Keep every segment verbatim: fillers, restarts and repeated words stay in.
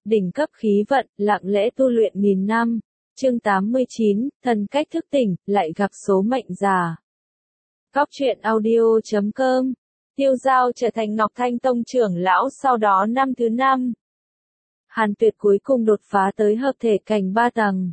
đỉnh cấp khí vận, lặng lẽ tu luyện nghìn năm. Chương tám mươi chín, thần cách thức tỉnh, lại gặp số mệnh già. Góc truyện audio chấm com. Tiêu Giao trở thành Ngọc Thanh Tông trưởng lão sau đó năm thứ năm. Hàn Tuyệt cuối cùng đột phá tới hợp thể cảnh ba tầng.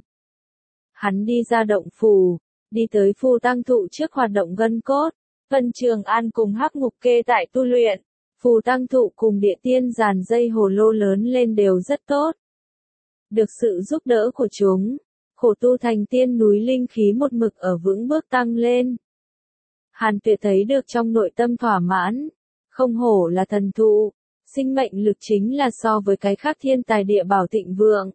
Hắn đi ra động phủ, đi tới phù tăng thụ trước hoạt động gân cốt. Vân Trường An cùng Hắc Ngục Kê tại tu luyện. Phù tăng thụ cùng địa tiên giàn dây hồ lô lớn lên đều rất tốt. Được sự giúp đỡ của chúng, khổ tu thành tiên núi linh khí một mực ở vững bước tăng lên. Hàn Tuyệt thấy được trong nội tâm thỏa mãn, không hổ là thần thụ, sinh mệnh lực chính là so với cái khác thiên tài địa bảo thịnh vượng.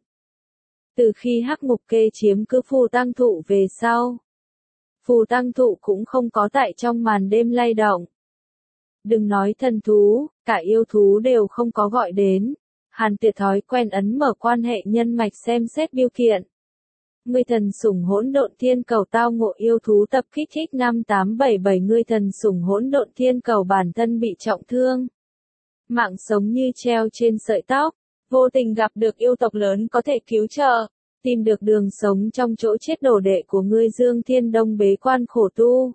Từ khi Hắc Ngục Kê chiếm cứ phù tăng thụ về sau, phù tăng thụ cũng không có tại trong màn đêm lay động. Đừng nói thần thú, cả yêu thú đều không có gọi đến. Hàn Tuyệt thói quen ấn mở quan hệ nhân mạch xem xét biêu kiện. Ngươi thần sủng hỗn độn thiên cầu tao ngộ yêu thú tập kích X năm tám bảy bảy. Ngươi thần sủng hỗn độn thiên cầu bản thân bị trọng thương. Mạng sống như treo trên sợi tóc, vô tình gặp được yêu tộc lớn có thể cứu trợ, tìm được đường sống trong chỗ chết đồ đệ của ngươi Dương Thiên Đông bế quan khổ tu.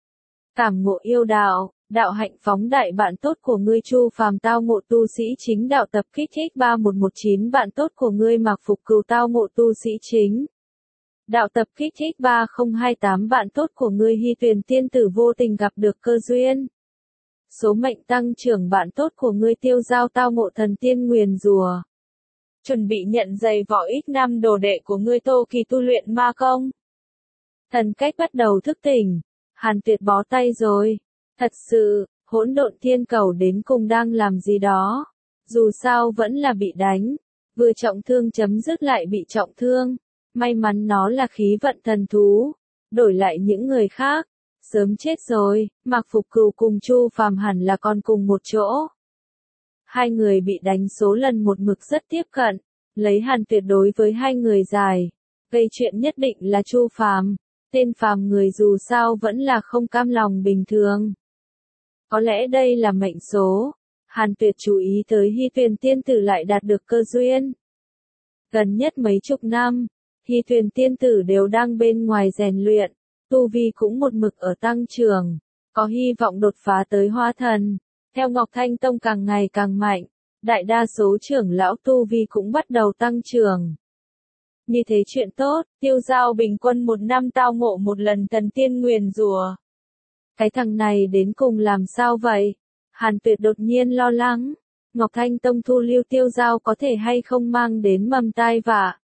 Cảm ngộ yêu đạo, đạo hạnh phóng đại bạn tốt của ngươi Chu Phàm tao ngộ tu sĩ chính đạo tập kích X ba một một chín. Bạn tốt của ngươi Mạc Phục Cừu tao ngộ tu sĩ chính đạo tập kích X ba không hai tám. Bạn tốt của ngươi Hy Tuyền tiên tử vô tình gặp được cơ duyên. Số mệnh tăng trưởng. Bạn tốt của ngươi Tiêu Giao tao ngộ thần tiên nguyền rùa. Chuẩn bị nhận giày vỏ X năm đồ đệ của ngươi Tô Kỳ tu luyện ma công. Thần cách bắt đầu thức tỉnh. Hàn Tuyệt bó tay rồi. Thật sự, hỗn độn thiên cầu đến cùng đang làm gì đó. Dù sao vẫn là bị đánh. Vừa trọng thương chấm dứt lại bị trọng thương. May mắn nó là khí vận thần thú. Đổi lại những người khác. Sớm chết rồi. Mạc Phục Cừu cùng Chu Phàm hẳn là còn cùng một chỗ. Hai người bị đánh số lần một mực rất tiếp cận. Lấy Hàn Tuyệt đối với hai người dài. Gây chuyện nhất định là Chu Phàm. Tên phàm người dù sao vẫn là không cam lòng bình thường. Có lẽ đây là mệnh số. Hàn Tuyệt chú ý tới Hy Tuyền tiên tử lại đạt được cơ duyên. Gần nhất mấy chục năm, Hy Tuyền tiên tử đều đang bên ngoài rèn luyện, tu vi cũng một mực ở tăng trưởng, có hy vọng đột phá tới hóa thần. Theo Ngọc Thanh Tông càng ngày càng mạnh, đại đa số trưởng lão tu vi cũng bắt đầu tăng trưởng. Như thế chuyện tốt, Tiêu Giao bình quân một năm tao ngộ một lần thần tiên nguyền rùa. Cái thằng này đến cùng làm sao vậy? Hàn Tuyệt đột nhiên lo lắng. Ngọc Thanh Tông thu lưu Tiêu Giao có thể hay không mang đến mầm tai vạ.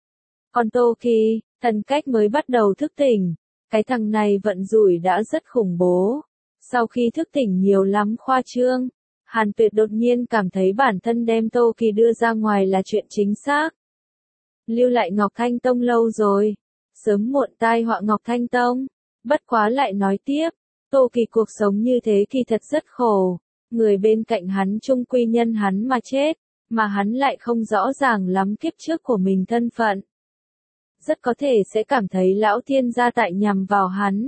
Còn Tô Kỳ, thần cách mới bắt đầu thức tỉnh. Cái thằng này vận rủi đã rất khủng bố. Sau khi thức tỉnh nhiều lắm khoa trương, Hàn Tuyệt đột nhiên cảm thấy bản thân đem Tô Kỳ đưa ra ngoài là chuyện chính xác. Lưu lại Ngọc Thanh Tông lâu rồi. Sớm muộn tai họa Ngọc Thanh Tông. Bất quá lại nói tiếp. Tô Kỳ cuộc sống như thế kỳ thật rất khổ. Người bên cạnh hắn chung quy nhân hắn mà chết. Mà hắn lại không rõ ràng lắm kiếp trước của mình thân phận. Rất có thể sẽ cảm thấy lão thiên gia tại nhằm vào hắn.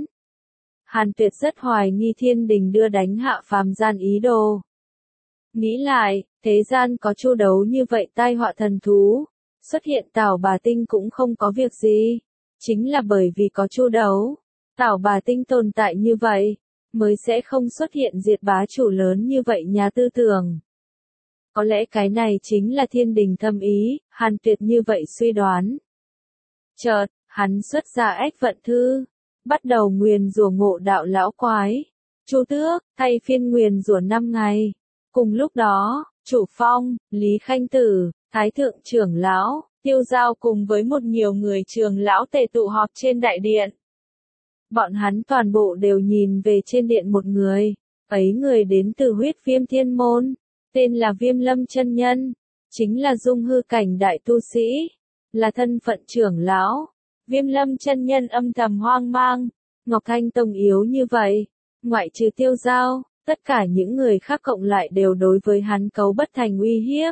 Hàn Tuyệt rất hoài nghi thiên đình đưa đánh hạ phàm gian ý đồ. Nghĩ lại, thế gian có chu đấu như vậy tai họa thần thú. Xuất hiện Tảo Bà Tinh cũng không có việc gì. Chính là bởi vì có chu đấu. Tảo Bà Tinh tồn tại như vậy, mới sẽ không xuất hiện diệt bá chủ lớn như vậy nhà tư tưởng. Có lẽ cái này chính là thiên đình thâm ý, Hàn Tuyệt như vậy suy đoán. Chợt, hắn xuất ra ách vận thư, bắt đầu nguyền rủa ngộ đạo lão quái. Chu Tước, thay phiên nguyền rủa năm ngày. Cùng lúc đó, Chủ Phong, Lý Khanh Tử, Thái Thượng trưởng lão, Tiêu Giao cùng với một nhiều người trưởng lão tề tụ họp trên đại điện. Bọn hắn toàn bộ đều nhìn về trên điện một người, ấy người đến từ huyết viêm thiên môn, tên là Viêm Lâm chân nhân, chính là dung hư cảnh đại tu sĩ, là thân phận trưởng lão. Viêm Lâm chân nhân âm thầm hoang mang, Ngọc Thanh Tông yếu như vậy, ngoại trừ Tiêu Giao, tất cả những người khác cộng lại đều đối với hắn cấu bất thành uy hiếp.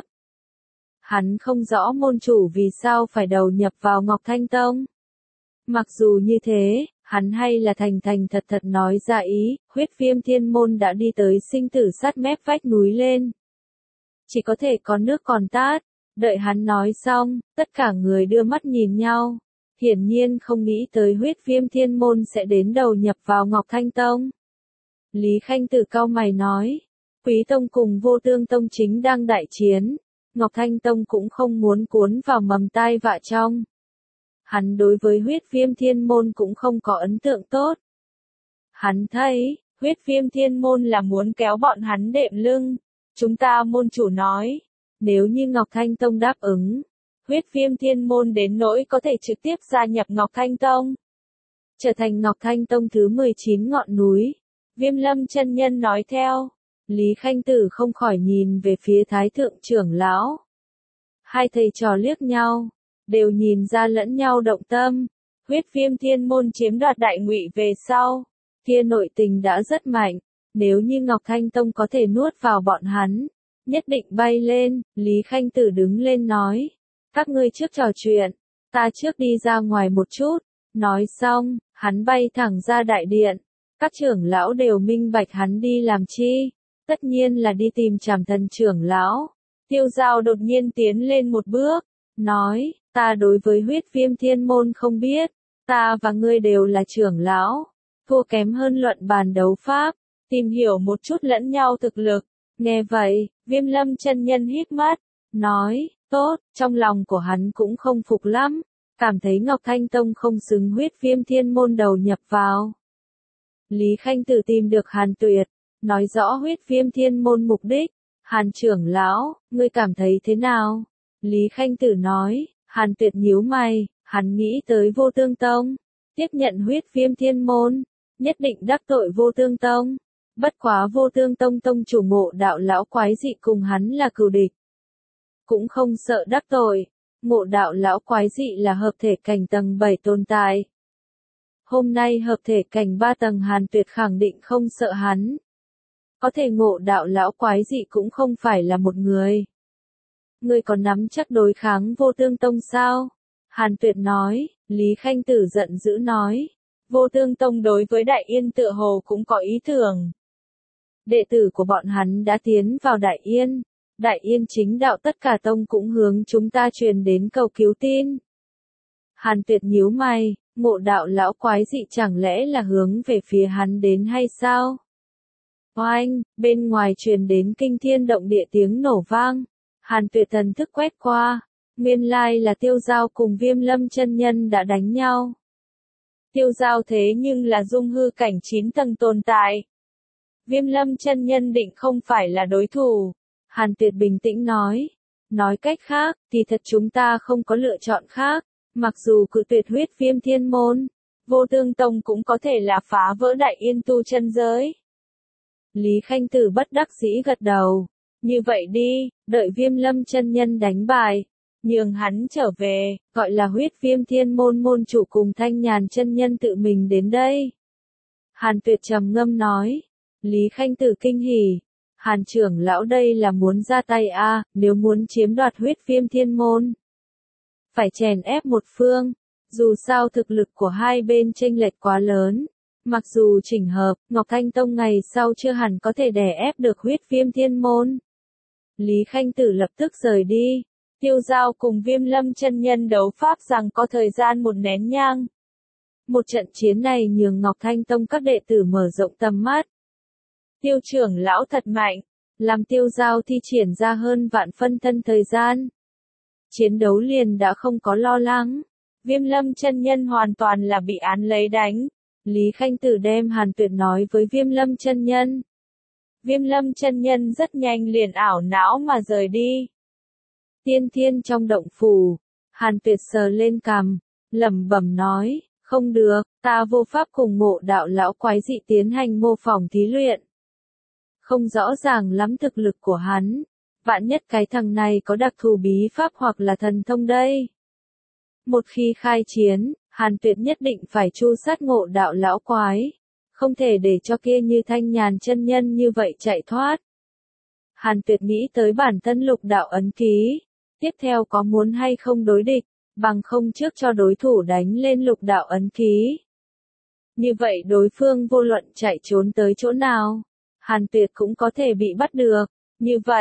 Hắn không rõ môn chủ vì sao phải đầu nhập vào Ngọc Thanh Tông. Mặc dù như thế, hắn hay là thành thành thật thật nói ra ý, huyết viêm thiên môn đã đi tới sinh tử sát mép vách núi lên. Chỉ có thể có nước còn tát, Đợi hắn nói xong, tất cả người đưa mắt nhìn nhau. Hiển nhiên không nghĩ tới huyết viêm thiên môn sẽ đến đầu nhập vào Ngọc Thanh Tông. Lý Khanh Tử cau mày nói, Quý Tông cùng Vô Tương Tông chính đang đại chiến, Ngọc Thanh Tông cũng không muốn cuốn vào mầm tai vạ trong. Hắn đối với huyết viêm thiên môn cũng không có ấn tượng tốt. Hắn thấy, huyết viêm thiên môn là muốn kéo bọn hắn đệm lưng. Chúng ta môn chủ nói, nếu như Ngọc Thanh Tông đáp ứng, huyết viêm thiên môn đến nỗi có thể trực tiếp gia nhập Ngọc Thanh Tông. Trở thành Ngọc Thanh Tông thứ mười chín ngọn núi. Viêm Lâm chân nhân nói theo. Lý Khanh Tử không khỏi nhìn về phía Thái Thượng trưởng lão. Hai thầy trò liếc nhau, đều nhìn ra lẫn nhau động tâm. Huyết viêm thiên môn chiếm đoạt Đại Ngụy về sau, kia nội tình đã rất mạnh. Nếu như Ngọc Thanh Tông có thể nuốt vào bọn hắn, nhất định bay lên. Lý Khanh Tử đứng lên nói, các ngươi trước trò chuyện, ta trước đi ra ngoài một chút. Nói xong, hắn bay thẳng ra đại điện. Các trưởng lão đều minh bạch hắn đi làm chi, tất nhiên là đi tìm Trảm Thần trưởng lão. Tiêu Giao đột nhiên tiến lên một bước, nói, ta đối với huyết viêm thiên môn không biết, ta và ngươi đều là trưởng lão, thua kém hơn luận bàn đấu pháp, tìm hiểu một chút lẫn nhau thực lực. Nghe vậy, Viêm Lâm chân nhân híp mắt, nói, tốt, trong lòng của hắn cũng không phục lắm, cảm thấy Ngọc Thanh Tông không xứng huyết viêm thiên môn đầu nhập vào. Lý Khanh Tử tìm được Hàn Tuyệt, nói rõ huyết viêm thiên môn mục đích. Hàn trưởng lão, ngươi cảm thấy thế nào? Lý Khanh Tử nói, Hàn Tuyệt nhíu mày, hắn nghĩ tới Vô Tương Tông, tiếp nhận huyết viêm thiên môn, nhất định đắc tội Vô Tương Tông. Bất quá Vô Tương Tông tông chủ Ngộ Đạo lão quái dị cùng hắn là cừu địch, cũng không sợ đắc tội. Ngộ Đạo lão quái dị là hợp thể cảnh tầng bảy tồn tại. Hôm nay hợp thể cảnh ba tầng Hàn Tuyệt khẳng định không sợ hắn. Có thể Ngộ Đạo lão quái dị cũng không phải là một người. Ngươi còn nắm chắc đối kháng Vô Tương Tông sao? Hàn Tuyệt nói. Lý Khanh Tử giận dữ nói, Vô Tương Tông đối với Đại Yên tựa hồ cũng có ý tưởng. Đệ tử của bọn hắn đã tiến vào Đại Yên. Đại Yên chính đạo tất cả tông cũng hướng chúng ta truyền đến cầu cứu tin. Hàn Tuyệt nhíu mày, Ngộ Đạo lão quái dị chẳng lẽ là hướng về phía hắn đến hay sao? Oanh, bên ngoài truyền đến kinh thiên động địa tiếng nổ vang. Hàn Tuyệt thần thức quét qua, nguyên lai là Tiêu Giao cùng Viêm Lâm chân nhân đã đánh nhau. Tiêu Giao thế nhưng là dung hư cảnh chín tầng tồn tại. Viêm Lâm chân nhân định không phải là đối thủ. Hàn Tuyệt bình tĩnh nói. Nói cách khác, thì thật chúng ta không có lựa chọn khác. Mặc dù cự tuyệt huyết viêm thiên môn, Vô Tương Tông cũng có thể là phá vỡ Đại Yên tu chân giới. Lý Khanh Tử bất đắc dĩ gật đầu. Như vậy đi, đợi Viêm Lâm chân nhân đánh bài, nhường hắn trở về, gọi là huyết viêm thiên môn môn chủ cùng Thanh Nhàn chân nhân tự mình đến đây. Hàn Tuyệt trầm ngâm nói. Lý Khanh Tử kinh hỉ. Hàn trưởng lão đây là muốn ra tay a, à, nếu muốn chiếm đoạt huyết viêm thiên môn, phải chèn ép một phương. Dù sao thực lực của hai bên chênh lệch quá lớn. Mặc dù chỉnh hợp, Ngọc Thanh Tông ngày sau chưa hẳn có thể đè ép được huyết viêm thiên môn. Lý Khanh Tử lập tức rời đi. Tiêu Giao cùng Viêm Lâm chân nhân đấu pháp rằng có thời gian một nén nhang. Một trận chiến này nhường Ngọc Thanh Tông các đệ tử mở rộng tầm mắt. Tiêu trưởng lão thật mạnh, làm Tiêu Giao thi triển ra hơn vạn phân thân thời gian. Chiến đấu liền đã không có lo lắng. Viêm Lâm chân nhân hoàn toàn là bị án lấy đánh. Lý Khanh Tử đem Hàn Tuyệt nói với Viêm Lâm chân nhân. Viêm Lâm chân nhân rất nhanh liền ảo não mà rời đi. Tiên Thiên trong động phủ, Hàn Tuyệt sờ lên cằm, lẩm bẩm nói, không được, ta vô pháp cùng Ngộ Đạo lão quái dị tiến hành mô phỏng thí luyện. Không rõ ràng lắm thực lực của hắn, vạn nhất cái thằng này có đặc thù bí pháp hoặc là thần thông đây. Một khi khai chiến, Hàn Tuyệt nhất định phải tru sát Ngộ Đạo lão quái, không thể để cho kia như Thanh Nhàn chân nhân như vậy chạy thoát. Hàn Tuyệt nghĩ tới bản thân lục đạo ấn ký, tiếp theo có muốn hay không đối địch, bằng không trước cho đối thủ đánh lên lục đạo ấn ký. Như vậy đối phương vô luận chạy trốn tới chỗ nào, Hàn Tuyệt cũng có thể bị bắt được. Như vậy,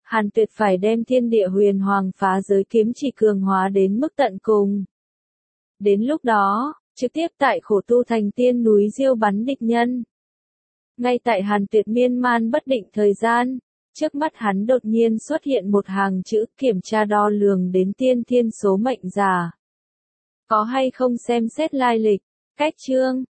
Hàn Tuyệt phải đem thiên địa huyền hoàng phá giới kiếm chỉ cường hóa đến mức tận cùng. Đến lúc đó, trực tiếp tại khổ tu thành tiên núi diêu bắn địch nhân. Ngay tại Hàn Tuyệt miên man bất định thời gian, trước mắt hắn đột nhiên xuất hiện một hàng chữ kiểm tra đo lường đến tiên thiên số mệnh giả. Có hay không xem xét lai lịch, cách chương.